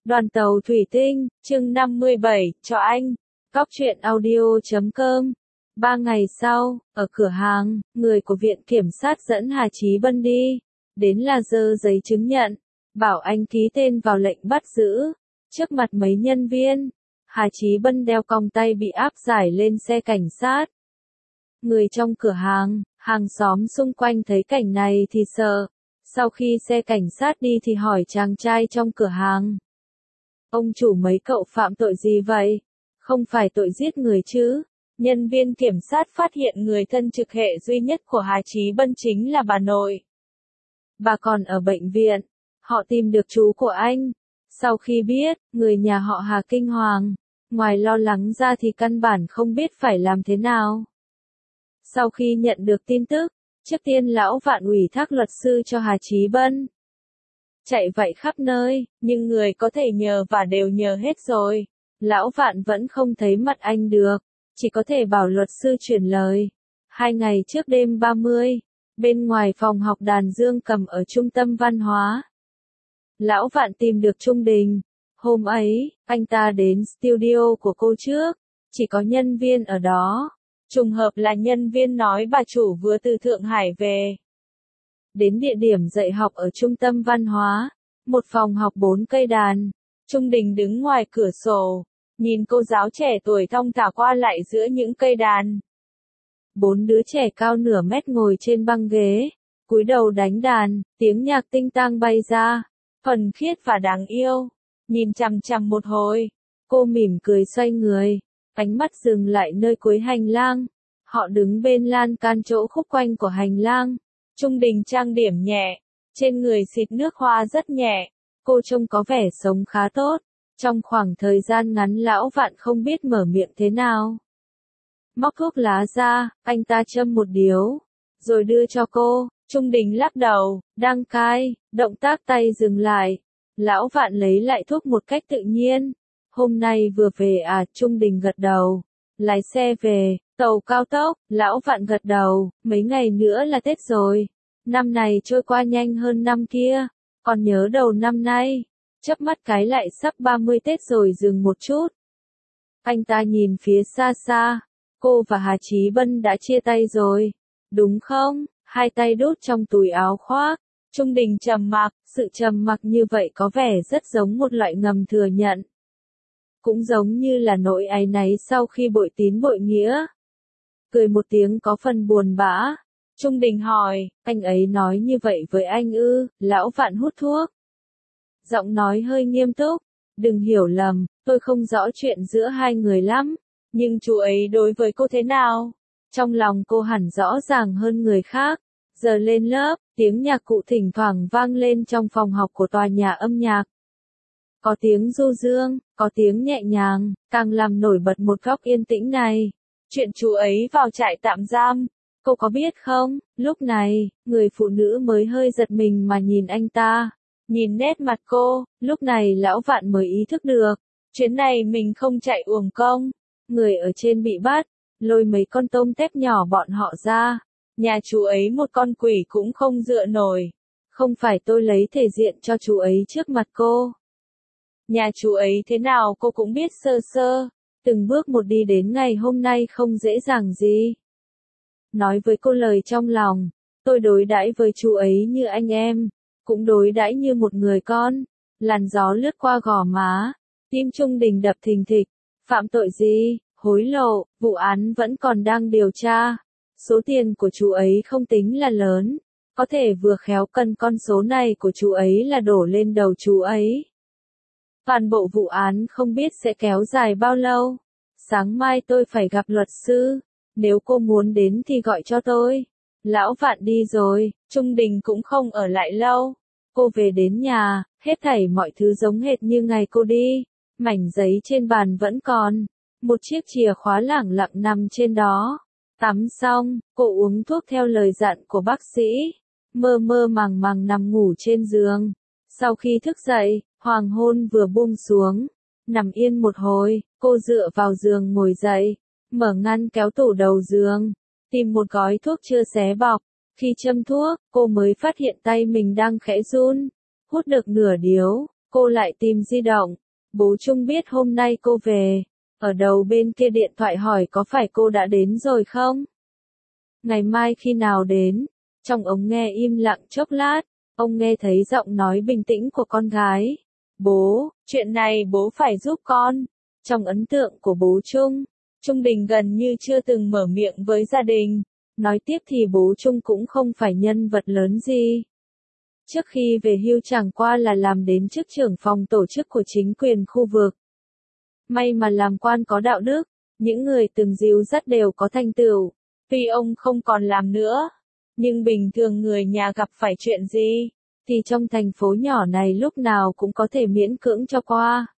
Đoàn tàu thủy tinh, chương 57, cho anh. Cóc truyện audio.com. 3 ngày sau, ở cửa hàng, người của viện kiểm sát dẫn Hà Chí Bân đi. Đến là giơ giấy chứng nhận, bảo anh ký tên vào lệnh bắt giữ. Trước mặt mấy nhân viên, Hà Chí Bân đeo còng tay bị áp giải lên xe cảnh sát. Người trong cửa hàng, hàng xóm xung quanh thấy cảnh này thì sợ. Sau khi xe cảnh sát đi thì hỏi chàng trai trong cửa hàng. Ông chủ, mấy cậu phạm tội gì vậy? Không phải tội giết người chứ? Nhân viên kiểm sát phát hiện người thân trực hệ duy nhất của Hà Chí Bân chính là bà nội. Bà còn ở bệnh viện. Họ tìm được chú của anh. Sau khi biết, người nhà họ Hà kinh hoàng. Ngoài lo lắng ra thì căn bản không biết phải làm thế nào. Sau khi nhận được tin tức, trước tiên lão Vạn ủy thác luật sư cho Hà Chí Bân. Chạy vậy khắp nơi, nhưng người có thể nhờ và đều nhờ hết rồi. Lão Vạn vẫn không thấy mặt anh được, chỉ có thể bảo luật sư chuyển lời. 2 ngày trước đêm 30, bên ngoài phòng học đàn dương cầm ở trung tâm văn hóa. Lão Vạn tìm được Trung Đình. Hôm ấy, anh ta đến studio của cô trước, chỉ có nhân viên ở đó. Trùng hợp là nhân viên nói bà chủ vừa từ Thượng Hải về. Đến địa điểm dạy học ở trung tâm văn hóa, một phòng học 4 cây đàn. Trung Đình đứng ngoài cửa sổ, nhìn cô giáo trẻ tuổi thong thả qua lại giữa những cây đàn. 4 đứa trẻ cao nửa mét ngồi trên băng ghế, cúi đầu đánh đàn, tiếng nhạc tinh tang bay ra, thuần khiết và đáng yêu. Nhìn chằm chằm một hồi, cô mỉm cười xoay người, ánh mắt dừng lại nơi cuối hành lang. Họ đứng bên lan can chỗ khúc quanh của hành lang. Trung Đình trang điểm nhẹ, trên người xịt nước hoa rất nhẹ, cô trông có vẻ sống khá tốt. Trong khoảng thời gian ngắn lão Vạn không biết mở miệng thế nào. Móc thuốc lá ra, anh ta châm một điếu, rồi đưa cho cô. Trung Đình lắc đầu, đang cai, động tác tay dừng lại. Lão Vạn lấy lại thuốc một cách tự nhiên. Hôm nay vừa về à? Trung Đình gật đầu. Lái xe về, tàu cao tốc. Lão Vạn gật đầu, mấy ngày nữa là Tết rồi. Năm này trôi qua nhanh hơn năm kia. Còn nhớ đầu năm nay, chớp mắt cái lại sắp 30 Tết rồi. Dừng một chút, anh ta nhìn phía xa xa. Cô và Hà Chí Bân đã chia tay rồi, đúng không? Hai tay đút trong túi áo khoác. Trung Đình trầm mặc, sự trầm mặc như vậy có vẻ rất giống một loại ngầm thừa nhận. Cũng giống như là nỗi áy náy sau khi bội tín bội nghĩa. Cười một tiếng có phần buồn bã. Trung Đình hỏi, anh ấy nói như vậy với anh ư? Lão Vạn hút thuốc, giọng nói hơi nghiêm túc. Đừng hiểu lầm, tôi không rõ chuyện giữa hai người lắm. Nhưng chú ấy đối với cô thế nào? Trong lòng cô hẳn rõ ràng hơn người khác. Giờ lên lớp, tiếng nhạc cụ thỉnh thoảng vang lên trong phòng học của tòa nhà âm nhạc. Có tiếng du dương, có tiếng nhẹ nhàng, càng làm nổi bật một góc yên tĩnh này. Chuyện chú ấy vào trại tạm giam, cô có biết không? Lúc này, người phụ nữ mới hơi giật mình mà nhìn anh ta. Nhìn nét mặt cô, lúc này lão Vạn mới ý thức được. Chuyến này mình không chạy uổng công. Người ở trên bị bắt, lôi mấy con tôm tép nhỏ bọn họ ra. Nhà chú ấy một con quỷ cũng không dựa nổi. Không phải tôi lấy thể diện cho chú ấy trước mặt cô. Nhà chú ấy thế nào cô cũng biết sơ sơ. Từng bước một đi đến ngày hôm nay không dễ dàng gì. Nói với cô lời trong lòng. Tôi đối đãi với chú ấy như anh em. Cũng đối đãi như một người con. Làn gió lướt qua gò má. Tim Trung Đình đập thình thịch. Phạm tội gì? Hối lộ. Vụ án vẫn còn đang điều tra. Số tiền của chú ấy không tính là lớn. Có thể vừa khéo cần con số này của chú ấy là đổ lên đầu chú ấy. Toàn bộ vụ án không biết sẽ kéo dài bao lâu. Sáng mai tôi phải gặp luật sư. Nếu cô muốn đến thì gọi cho tôi. Lão Vạn đi rồi, Trung Đình cũng không ở lại lâu. Cô về đến nhà, hết thảy mọi thứ giống hệt như ngày cô đi. Mảnh giấy trên bàn vẫn còn. Một chiếc chìa khóa lẳng lặng nằm trên đó. Tắm xong, cô uống thuốc theo lời dặn của bác sĩ. Mơ mơ màng màng nằm ngủ trên giường. Sau khi thức dậy, hoàng hôn vừa buông xuống. Nằm yên một hồi, cô dựa vào giường ngồi dậy. Mở ngăn kéo tủ đầu giường. Tìm một gói thuốc chưa xé bọc. Khi châm thuốc, cô mới phát hiện tay mình đang khẽ run. Hút được nửa điếu, Cô lại tìm di động. Bố Trung biết hôm nay cô về. Ở đầu bên kia điện thoại hỏi có phải cô đã đến rồi không? Ngày mai khi nào đến? Trong ống nghe im lặng chốc lát, ông nghe thấy giọng nói bình tĩnh của con gái. Bố, chuyện này bố phải giúp con. Trong ấn tượng của bố Trung, Trung Đình gần như chưa từng mở miệng với gia đình. Nói tiếp thì bố Trung cũng không phải nhân vật lớn gì. Trước khi về hưu chẳng qua là làm đến chức trưởng phòng tổ chức của chính quyền khu vực. May mà làm quan có đạo đức, những người từng dìu dắt đều có thành tựu. Tuy ông không còn làm nữa, nhưng bình thường người nhà gặp phải chuyện gì, thì trong thành phố nhỏ này lúc nào cũng có thể miễn cưỡng cho qua.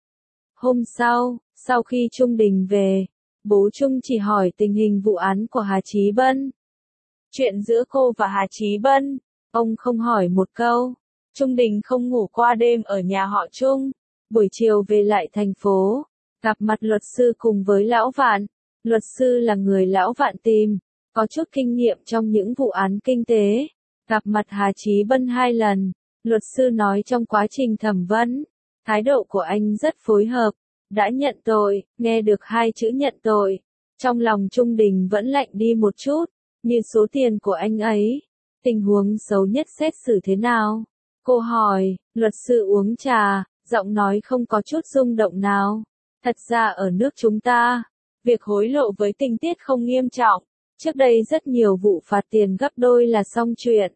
Hôm sau khi Trung Đình về, bố Trung chỉ hỏi tình hình vụ án của Hà Chí Bân. Chuyện giữa cô và Hà Chí Bân, ông không hỏi một câu. Trung Đình không ngủ qua đêm ở nhà họ Trung. Buổi chiều về lại thành phố, gặp mặt luật sư cùng với Lão Vạn. Luật sư là người Lão Vạn tìm, có chút kinh nghiệm trong những vụ án kinh tế. Gặp mặt Hà Chí Bân 2 lần, luật sư nói trong quá trình thẩm vấn, thái độ của anh rất phối hợp, đã nhận tội. Nghe được 2 chữ nhận tội, trong lòng Trung Đình vẫn lạnh đi một chút, như số tiền của anh ấy. Tình huống xấu nhất xét xử thế nào? Cô hỏi. Luật sư uống trà, giọng nói không có chút rung động nào. Thật ra ở nước chúng ta, việc hối lộ với tình tiết không nghiêm trọng. Trước đây rất nhiều vụ phạt tiền gấp đôi là xong chuyện.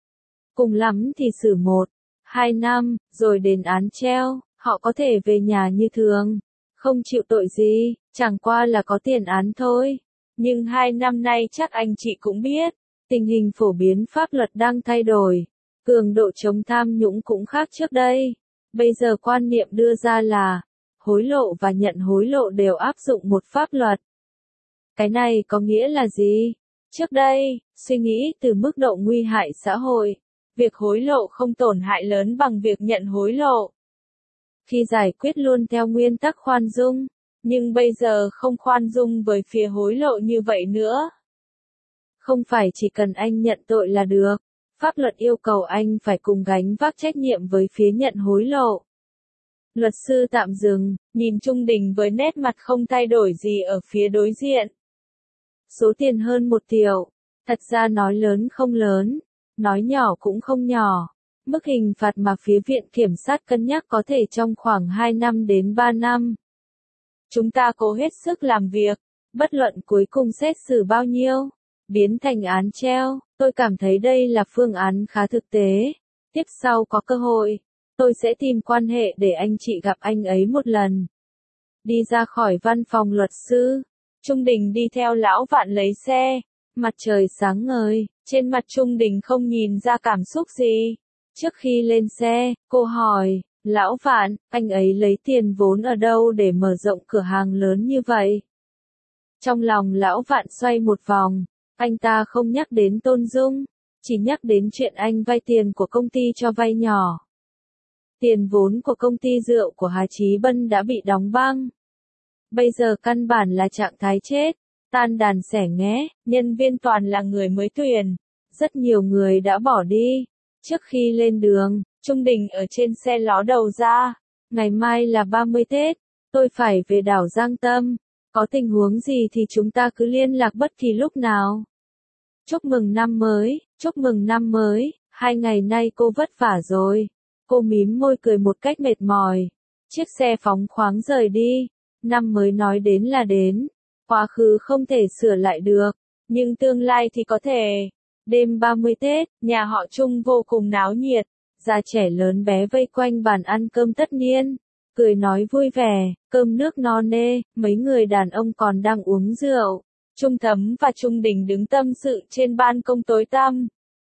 Cùng lắm thì xử 1-2 năm, rồi đền án treo, họ có thể về nhà như thường. Không chịu tội gì, chẳng qua là có tiền án thôi. Nhưng 2 năm nay chắc anh chị cũng biết, tình hình phổ biến pháp luật đang thay đổi. Cường độ chống tham nhũng cũng khác trước đây. Bây giờ quan niệm đưa ra là, hối lộ và nhận hối lộ đều áp dụng một pháp luật. Cái này có nghĩa là gì? Trước đây, suy nghĩ từ mức độ nguy hại xã hội, việc hối lộ không tổn hại lớn bằng việc nhận hối lộ. Khi giải quyết luôn theo nguyên tắc khoan dung, nhưng bây giờ không khoan dung với phía hối lộ như vậy nữa. Không phải chỉ cần anh nhận tội là được, pháp luật yêu cầu anh phải cùng gánh vác trách nhiệm với phía nhận hối lộ. Luật sư tạm dừng, nhìn Trung Đình với nét mặt không thay đổi gì ở phía đối diện. Số tiền hơn 1 triệu, thật ra nói lớn không lớn, nói nhỏ cũng không nhỏ. Mức hình phạt mà phía viện kiểm sát cân nhắc có thể trong khoảng 2 năm đến 3 năm. Chúng ta cố hết sức làm việc, bất luận cuối cùng xét xử bao nhiêu, biến thành án treo, tôi cảm thấy đây là phương án khá thực tế. Tiếp sau có cơ hội, tôi sẽ tìm quan hệ để anh chị gặp anh ấy một lần. Đi ra khỏi văn phòng luật sư, Trung Đình đi theo Lão Vạn lấy xe. Mặt trời sáng ngời, trên mặt Trung Đình không nhìn ra cảm xúc gì. Trước khi lên xe, cô hỏi, Lão Vạn, anh ấy lấy tiền vốn ở đâu để mở rộng cửa hàng lớn như vậy? Trong lòng Lão Vạn xoay một vòng, anh ta không nhắc đến Tôn Dung, chỉ nhắc đến chuyện anh vay tiền của công ty cho vay nhỏ. Tiền vốn của công ty rượu của Hà Chí Bân đã bị đóng băng. Bây giờ căn bản là trạng thái chết, tan đàn xẻ nghé, nhân viên toàn là người mới tuyển. Rất nhiều người đã bỏ đi. Trước khi lên đường, Trung Đình ở trên xe ló đầu ra. Ngày mai là 30 Tết, tôi phải về đảo Giang Tâm. Có tình huống gì thì chúng ta cứ liên lạc bất kỳ lúc nào. Chúc mừng năm mới, chúc mừng năm mới, 2 ngày nay cô vất vả rồi. Cô mím môi cười một cách mệt mỏi. Chiếc xe phóng khoáng rời đi. Năm mới nói đến là đến. Quá khứ không thể sửa lại được, nhưng tương lai thì có thể. Đêm 30 Tết, nhà họ Trung vô cùng náo nhiệt. Già trẻ lớn bé vây quanh bàn ăn cơm tất niên. Cười nói vui vẻ, cơm nước no nê, mấy người đàn ông còn đang uống rượu. Trung Thấm và Trung Đình đứng tâm sự trên ban công tối tăm.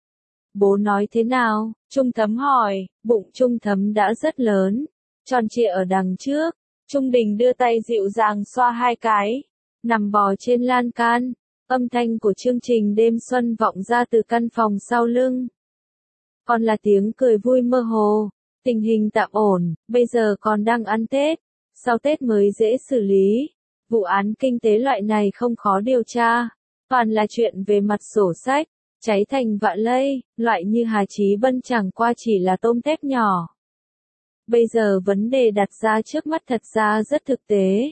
Bố nói thế nào? Trung Thấm hỏi, bụng Trung Thấm đã rất lớn, tròn trịa ở đằng trước. Trung Đình đưa tay dịu dàng xoa 2 cái, nằm bò trên lan can. Âm thanh của chương trình đêm xuân vọng ra từ căn phòng sau lưng. Còn là tiếng cười vui mơ hồ. Tình hình tạm ổn, bây giờ còn đang ăn Tết. Sau Tết mới dễ xử lý. Vụ án kinh tế loại này không khó điều tra. Toàn là chuyện về mặt sổ sách. Cháy thành vạ lây, loại như Hà Chí Bân chẳng qua chỉ là tôm tép nhỏ. Bây giờ vấn đề đặt ra trước mắt thật ra rất thực tế.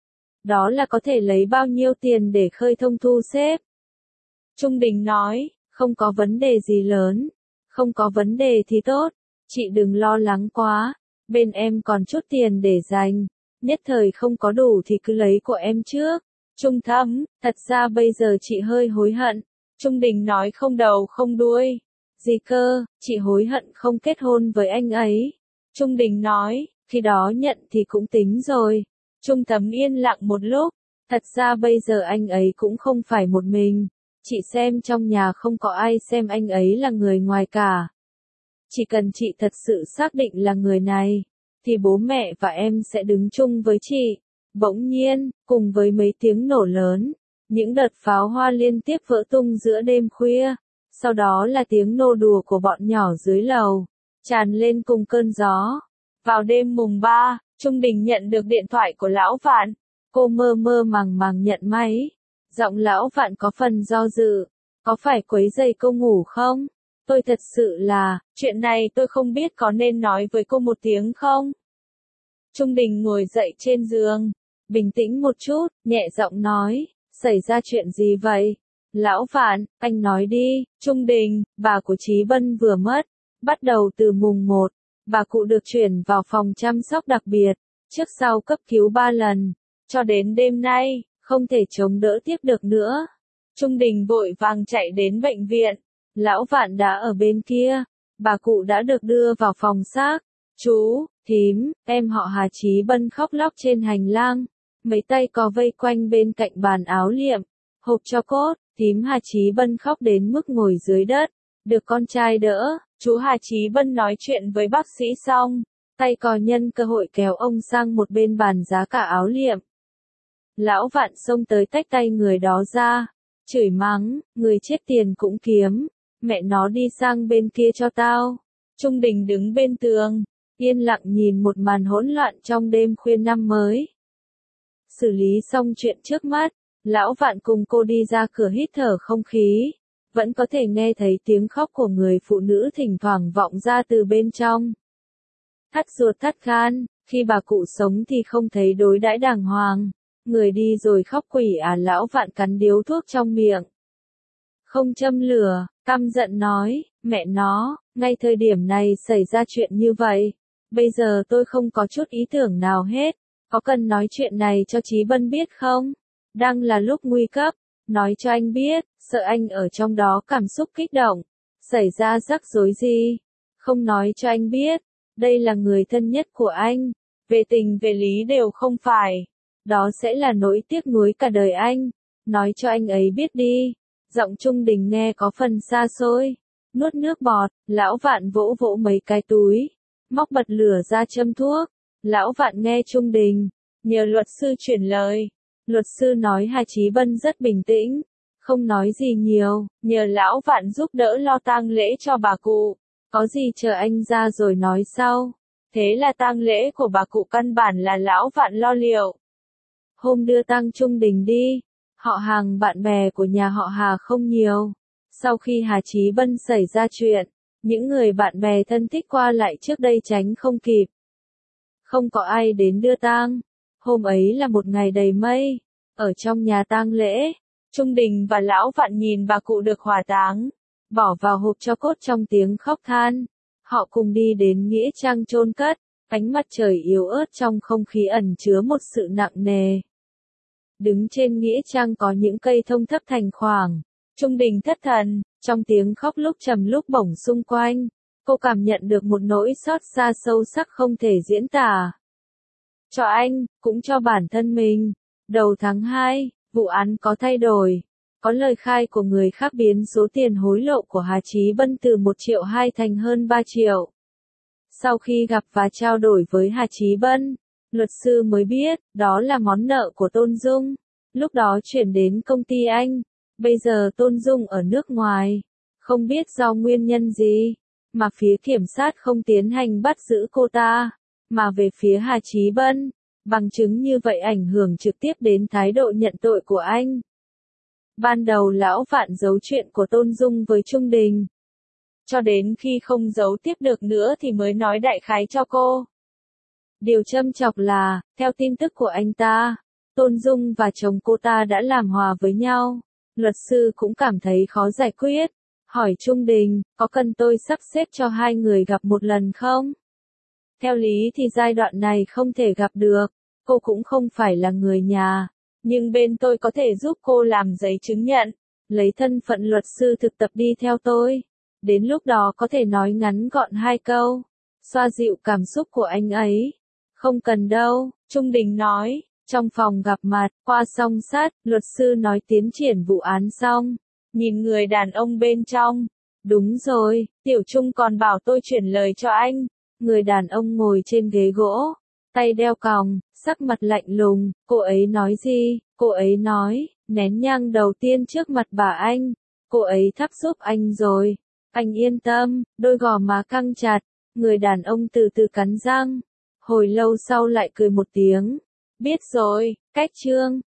Đó là có thể lấy bao nhiêu tiền để khơi thông thu xếp. Trung Đình nói, không có vấn đề gì lớn. Không có vấn đề thì tốt. Chị đừng lo lắng quá. Bên em còn chút tiền để dành. Nhất thời không có đủ thì cứ lấy của em trước. Trung Thâm, thật ra bây giờ chị hơi hối hận. Trung Đình nói không đầu không đuôi. Gì cơ, chị hối hận không kết hôn với anh ấy. Trung Đình nói, khi đó nhận thì cũng tính rồi. Trung Thâm yên lặng một lúc. Thật ra bây giờ anh ấy cũng không phải một mình. Chị xem trong nhà không có ai xem anh ấy là người ngoài cả. Chỉ cần chị thật sự xác định là người này, thì bố mẹ và em sẽ đứng chung với chị. Bỗng nhiên, cùng với mấy tiếng nổ lớn, những đợt pháo hoa liên tiếp vỡ tung giữa đêm khuya. Sau đó là tiếng nô đùa của bọn nhỏ dưới lầu, tràn lên cùng cơn gió. Vào đêm mùng 3, Trung Đình nhận được điện thoại của Lão Vạn. Cô mơ mơ màng màng nhận máy. Giọng Lão Vạn có phần do dự. Có phải quấy rầy cô ngủ không? Tôi thật sự là, chuyện này tôi không biết có nên nói với cô một tiếng không? Trung Đình ngồi dậy trên giường, bình tĩnh một chút, nhẹ giọng nói, xảy ra chuyện gì vậy? Lão Vạn, anh nói đi. Trung Đình, bà của Chí Bân vừa mất. Bắt đầu từ mùng 1, bà cụ được chuyển vào phòng chăm sóc đặc biệt, trước sau cấp cứu 3 lần, cho đến đêm nay, không thể chống đỡ tiếp được nữa. Trung Đình vội vàng chạy đến bệnh viện. Lão Vạn đã ở bên kia, bà cụ đã được đưa vào phòng xác. Chú, thím, em họ Hà Chí Bân khóc lóc trên hành lang. Mấy tay có vây quanh bên cạnh bàn áo liệm, hộp cho cốt, thím Hà Chí Bân khóc đến mức ngồi dưới đất, được con trai đỡ. Chú Hà Chí Bân nói chuyện với bác sĩ xong, tay cò nhân cơ hội kéo ông sang một bên bàn giá cả áo liệm. Lão Vạn xông tới tách tay người đó ra, chửi mắng, người chết tiền cũng kiếm, mẹ nó đi sang bên kia cho tao. Trung Đình đứng bên tường, yên lặng nhìn một màn hỗn loạn trong đêm khuya năm mới. Xử lý xong chuyện trước mắt, Lão Vạn cùng cô đi ra cửa hít thở không khí. Vẫn có thể nghe thấy tiếng khóc của người phụ nữ thỉnh thoảng vọng ra từ bên trong. Thắt ruột thắt gan, khi bà cụ sống thì không thấy đối đãi đàng hoàng. Người đi rồi khóc quỷ à. Lão Vạn cắn điếu thuốc trong miệng. Không châm lửa, căm giận nói, mẹ nó, ngay thời điểm này xảy ra chuyện như vậy. Bây giờ tôi không có chút ý tưởng nào hết. Có cần nói chuyện này cho Chí Bân biết không? Đang là lúc nguy cấp. Nói cho anh biết, sợ anh ở trong đó cảm xúc kích động. Xảy ra rắc rối gì? Không nói cho anh biết. Đây là người thân nhất của anh. Về tình về lý đều không phải. Đó sẽ là nỗi tiếc nuối cả đời anh. Nói cho anh ấy biết đi. Giọng Trung Đình nghe có phần xa xôi. Nuốt nước bọt, Lão Vạn vỗ vỗ mấy cái túi. Móc bật lửa ra châm thuốc. Lão Vạn nghe Trung Đình. Nhờ luật sư chuyển lời. Luật sư nói Hà Chí Bân rất bình tĩnh. Không nói gì nhiều. Nhờ Lão Vạn giúp đỡ lo tang lễ cho bà cụ. Có gì chờ anh ra rồi nói sau. Thế là tang lễ của bà cụ căn bản là Lão Vạn lo liệu. Hôm đưa tang Trung Đình đi. Họ hàng bạn bè của nhà họ Hà không nhiều. Sau khi Hà Chí Bân xảy ra chuyện, những người bạn bè thân thích qua lại trước đây tránh không kịp. Không có ai đến đưa tang. Hôm ấy là một ngày đầy mây. Ở trong nhà tang lễ, Trung Đình và Lão Vạn nhìn bà cụ được hỏa táng, bỏ vào hộp tro cốt trong tiếng khóc than. Họ cùng đi đến nghĩa trang chôn cất. Ánh mặt trời yếu ớt trong không khí ẩn chứa một sự nặng nề. Đứng trên nghĩa trang có những cây thông thấp thành khoảng. Trung Đình thất thần, trong tiếng khóc lúc trầm lúc bổng xung quanh. Cô cảm nhận được một nỗi xót xa sâu sắc không thể diễn tả. Cho anh, cũng cho bản thân mình. Đầu tháng 2, vụ án có thay đổi. Có lời khai của người khác biến số tiền hối lộ của Hà Chí Bân từ 1,2 triệu thành hơn 3 triệu. Sau khi gặp và trao đổi với Hà Chí Bân, luật sư mới biết, đó là món nợ của Tôn Dung. Lúc đó chuyển đến công ty anh. Bây giờ Tôn Dung ở nước ngoài. Không biết do nguyên nhân gì, mà phía kiểm sát không tiến hành bắt giữ cô ta, mà về phía Hà Chí Bân. Bằng chứng như vậy ảnh hưởng trực tiếp đến thái độ nhận tội của anh. Ban đầu Lão Vạn giấu chuyện của Tôn Dung với Trung Đình. Cho đến khi không giấu tiếp được nữa thì mới nói đại khái cho cô. Điều châm chọc là, theo tin tức của anh ta, Tôn Dung và chồng cô ta đã làm hòa với nhau. Luật sư cũng cảm thấy khó giải quyết. Hỏi Trung Đình, có cần tôi sắp xếp cho hai người gặp một lần không? Theo lý thì giai đoạn này không thể gặp được. Cô cũng không phải là người nhà. Nhưng bên tôi có thể giúp cô làm giấy chứng nhận. Lấy thân phận luật sư thực tập đi theo tôi. Đến lúc đó có thể nói ngắn gọn 2 câu. Xoa dịu cảm xúc của anh ấy. Không cần đâu, Trung Đình nói. Trong phòng gặp mặt, qua song sát, luật sư nói tiến triển vụ án xong. Nhìn người đàn ông bên trong. Đúng rồi, Tiểu Trung còn bảo tôi chuyển lời cho anh. Người đàn ông ngồi trên ghế gỗ, tay đeo còng, sắc mặt lạnh lùng. Cô ấy nói gì? Cô ấy nói, nén nhang đầu tiên trước mặt bà anh. Cô ấy thắp giúp anh rồi. Anh yên tâm, đôi gò má căng chặt. Người đàn ông từ từ cắn răng. Hồi lâu sau lại cười một tiếng. Biết rồi, cách chương.